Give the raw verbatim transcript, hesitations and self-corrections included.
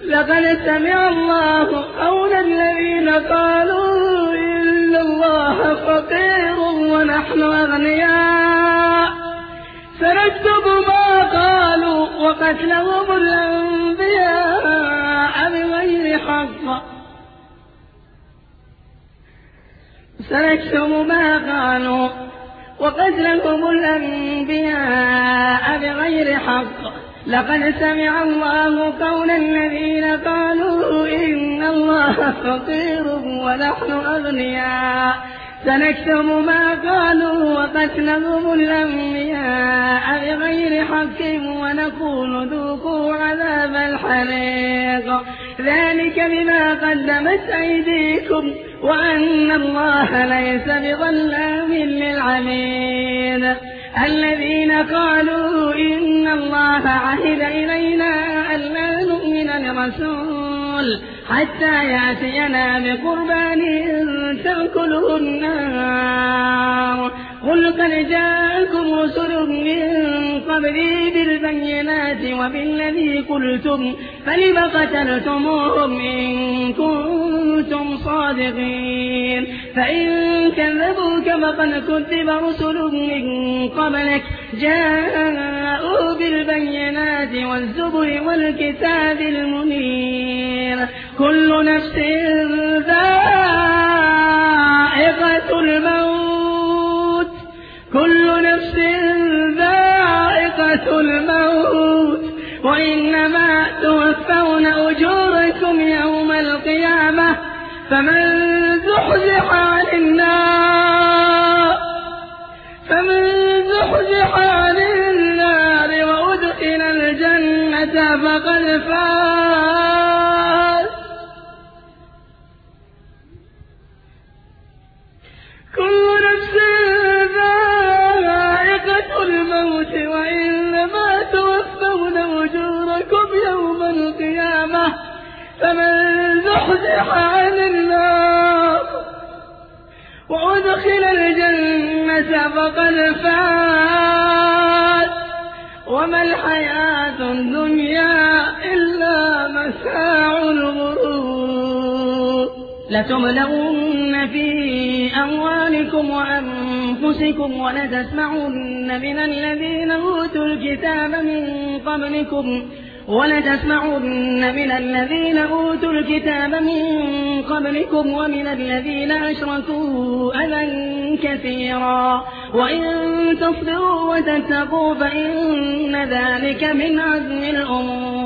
لقد سمع الله قول الذين قالوا إن الله فقير ونحن أغنياء سنكتب ما قالوا وقتلهم الأنبياء بغير حق سنكتب ما قالوا وقتلهم الأنبياء بغير حق لقد سمع الله قول الذين قالوا إن الله فقير ونحن أغنياء سنكتب ما قالوا وقتلهم الأنبياء بغير حق ونقول ذوقوا عذاب الحريق ذلك بما قدمت أيديكم وأن الله ليس بظلام للعبيد الذين قالوا إن الله عهد إلينا ألا نؤمن لرسول حتى يأتينا بقربان تأكله النار قل قد جاءكم رسل من قبلي بالبينات وبالذي قلتم فلم قتلتموهم إن كنتم صادقين فإن كذبوك فقد كذب رسل من قبلك جاءوا بالبينات والزبر والكتاب المنير كل نفس ذائقة الموت كل نفس ذائقة الموت وإنما توفون أجوركم يوم القيامة فمن زحزح عن النار فمن زحزح عن النار وأدخل الجنة فقد فاز كل نفس ذائقة الموت وإنما توفون أجوركم يوم القيامة فمن زحزح عن النار وأدخل الجنة فقد فاز وما الحياة الدنيا إلا متاع الغرور لتبلغن في أموالكم وأنفسكم ولتسمعن من الذين أوتوا الكتاب من قبلكم ولتسمعن من الذين أوتوا الكتاب من قبلكم ومن الذين أشركوا أذى كثيرا وإن تصبروا وتتقوا فإن ذلك من عزم الأمور